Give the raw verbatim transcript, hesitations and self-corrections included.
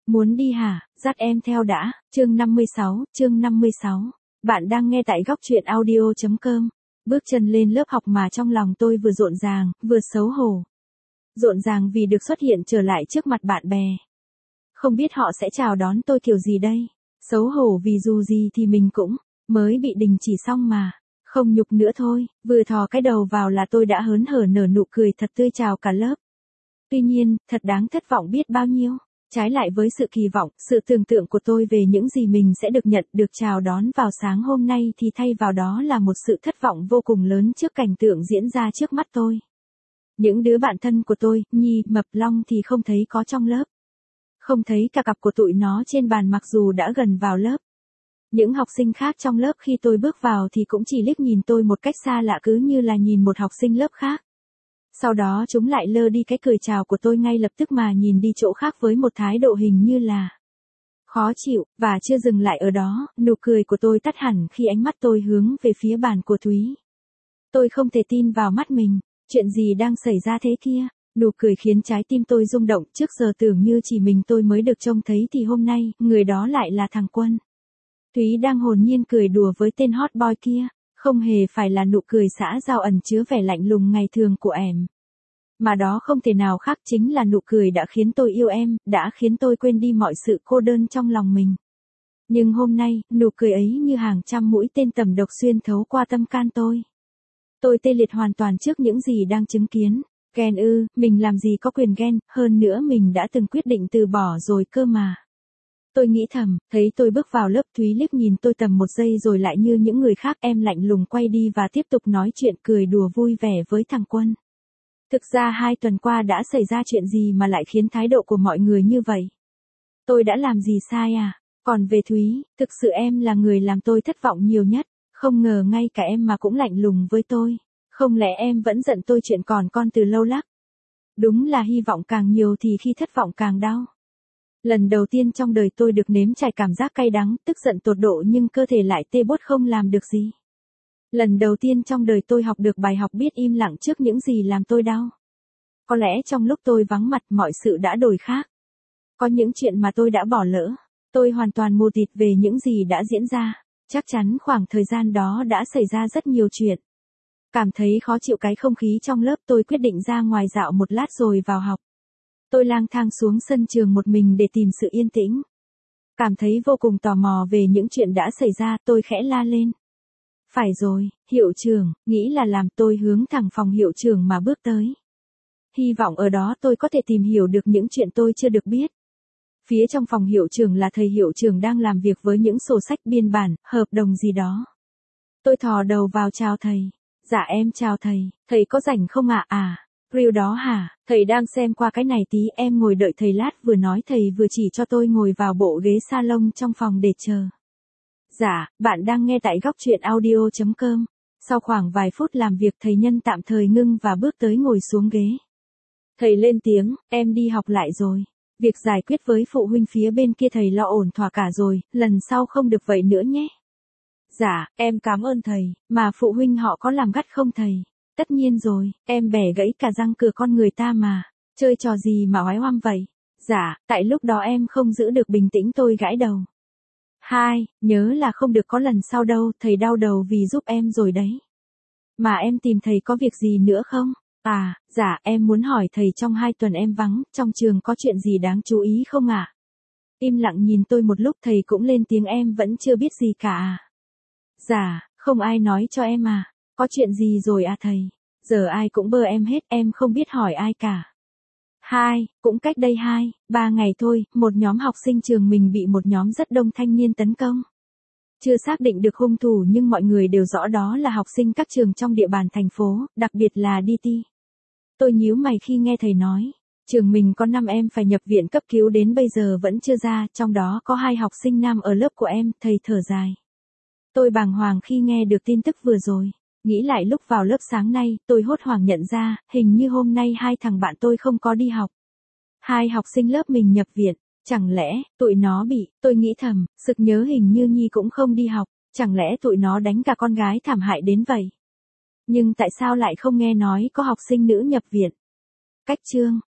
Muốn đi hả, dắt em theo đã, chương năm mươi sáu, chương năm mươi sáu. Bạn đang nghe tại góc truyện audio.com. Bước chân lên lớp học mà trong lòng tôi vừa rộn ràng, vừa xấu hổ. Rộn ràng vì được xuất hiện trở lại trước mặt bạn bè. Không biết họ sẽ chào đón tôi kiểu gì đây. Xấu hổ vì dù gì thì mình cũng mới bị đình chỉ xong mà. Không nhục nữa thôi, vừa thò cái đầu vào là tôi đã hớn hở nở nụ cười thật tươi chào cả lớp. Tuy nhiên, thật đáng thất vọng biết bao nhiêu. Trái lại với sự kỳ vọng, sự tưởng tượng của tôi về những gì mình sẽ được nhận, được chào đón vào sáng hôm nay thì thay vào đó là một sự thất vọng vô cùng lớn trước cảnh tượng diễn ra trước mắt tôi. Những đứa bạn thân của tôi, Nhi, Mập, Long thì không thấy có trong lớp. Không thấy cả cặp của tụi nó trên bàn mặc dù đã gần vào lớp. Những học sinh khác trong lớp khi tôi bước vào thì cũng chỉ liếc nhìn tôi một cách xa lạ cứ như là nhìn một học sinh lớp khác. Sau đó chúng lại lơ đi cái cười chào của tôi ngay lập tức mà nhìn đi chỗ khác với một thái độ hình như là khó chịu, và chưa dừng lại ở đó, nụ cười của tôi tắt hẳn khi ánh mắt tôi hướng về phía bàn của Thúy. Tôi không thể tin vào mắt mình, chuyện gì đang xảy ra thế kia, nụ cười khiến trái tim tôi rung động, trước giờ tưởng như chỉ mình tôi mới được trông thấy thì hôm nay, người đó lại là thằng Quân. Thúy đang hồn nhiên cười đùa với tên hot boy kia. Không hề phải là nụ cười xã giao ẩn chứa vẻ lạnh lùng ngày thường của em. Mà đó không thể nào khác chính là nụ cười đã khiến tôi yêu em, đã khiến tôi quên đi mọi sự cô đơn trong lòng mình. Nhưng hôm nay, nụ cười ấy như hàng trăm mũi tên tầm độc xuyên thấu qua tâm can tôi. Tôi tê liệt hoàn toàn trước những gì đang chứng kiến. Ghen ư, mình làm gì có quyền ghen, hơn nữa mình đã từng quyết định từ bỏ rồi cơ mà. Tôi nghĩ thầm, thấy tôi bước vào lớp Thúy liếc nhìn tôi tầm một giây rồi lại như những người khác em lạnh lùng quay đi và tiếp tục nói chuyện cười đùa vui vẻ với thằng Quân. Thực ra hai tuần qua đã xảy ra chuyện gì mà lại khiến thái độ của mọi người như vậy? Tôi đã làm gì sai à? Còn về Thúy, thực sự em là người làm tôi thất vọng nhiều nhất, không ngờ ngay cả em mà cũng lạnh lùng với tôi. Không lẽ em vẫn giận tôi chuyện còn con từ lâu lắc? Đúng là hy vọng càng nhiều thì khi thất vọng càng đau. Lần đầu tiên trong đời tôi được nếm trải cảm giác cay đắng, tức giận tột độ nhưng cơ thể lại tê buốt không làm được gì. Lần đầu tiên trong đời tôi học được bài học biết im lặng trước những gì làm tôi đau. Có lẽ trong lúc tôi vắng mặt mọi sự đã đổi khác. Có những chuyện mà tôi đã bỏ lỡ. Tôi hoàn toàn mù tịt về những gì đã diễn ra. Chắc chắn khoảng thời gian đó đã xảy ra rất nhiều chuyện. Cảm thấy khó chịu cái không khí trong lớp tôi quyết định ra ngoài dạo một lát rồi vào học. Tôi lang thang xuống sân trường một mình để tìm sự yên tĩnh. Cảm thấy vô cùng tò mò về những chuyện đã xảy ra, tôi khẽ la lên. Phải rồi, hiệu trưởng, nghĩ là làm tôi hướng thẳng phòng hiệu trưởng mà bước tới. Hy vọng ở đó tôi có thể tìm hiểu được những chuyện tôi chưa được biết. Phía trong phòng hiệu trưởng là thầy hiệu trưởng đang làm việc với những sổ sách biên bản, hợp đồng gì đó. Tôi thò đầu vào chào thầy. Dạ em chào thầy, thầy có rảnh không ạ? À? à. Reel đó hả, thầy đang xem qua cái này tí, em ngồi đợi thầy lát, vừa nói thầy vừa chỉ cho tôi ngồi vào bộ ghế salon trong phòng để chờ. Dạ, bạn đang nghe tại góc truyện audio.com. Sau khoảng vài phút làm việc thầy Nhân tạm thời ngưng và bước tới ngồi xuống ghế. Thầy lên tiếng, em đi học lại rồi. Việc giải quyết với phụ huynh phía bên kia thầy lo ổn thỏa cả rồi, lần sau không được vậy nữa nhé. Dạ, em cảm ơn thầy, mà phụ huynh họ có làm gắt không thầy? Tất nhiên rồi, em bẻ gãy cả răng cửa con người ta mà, chơi trò gì mà oái oăm vậy? Dạ, tại lúc đó em không giữ được bình tĩnh tôi gãi đầu. Hai, nhớ là không được có lần sau đâu, thầy đau đầu vì giúp em rồi đấy. Mà em tìm thầy có việc gì nữa không? À, dạ, em muốn hỏi thầy trong hai tuần em vắng, trong trường có chuyện gì đáng chú ý không ạ? À? Im lặng nhìn tôi một lúc thầy cũng lên tiếng em vẫn chưa biết gì cả à? Dạ, không ai nói cho em à? Có chuyện gì rồi à thầy? Giờ ai cũng bơ em hết, em không biết hỏi ai cả. Hai, cũng cách đây hai, ba ngày thôi, một nhóm học sinh trường mình bị một nhóm rất đông thanh niên tấn công. Chưa xác định được hung thủ nhưng mọi người đều rõ đó là học sinh các trường trong địa bàn thành phố, đặc biệt là đê tê. Tôi nhíu mày khi nghe thầy nói, trường mình có năm em phải nhập viện cấp cứu đến bây giờ vẫn chưa ra, trong đó có hai học sinh nam ở lớp của em, thầy thở dài. Tôi bàng hoàng khi nghe được tin tức vừa rồi. Nghĩ lại lúc vào lớp sáng nay, tôi hốt hoảng nhận ra, hình như hôm nay hai thằng bạn tôi không có đi học. Hai học sinh lớp mình nhập viện, chẳng lẽ, tụi nó bị, tôi nghĩ thầm, sực nhớ hình như Nhi cũng không đi học, chẳng lẽ tụi nó đánh cả con gái thảm hại đến vậy? Nhưng tại sao lại không nghe nói có học sinh nữ nhập viện? Cách chương.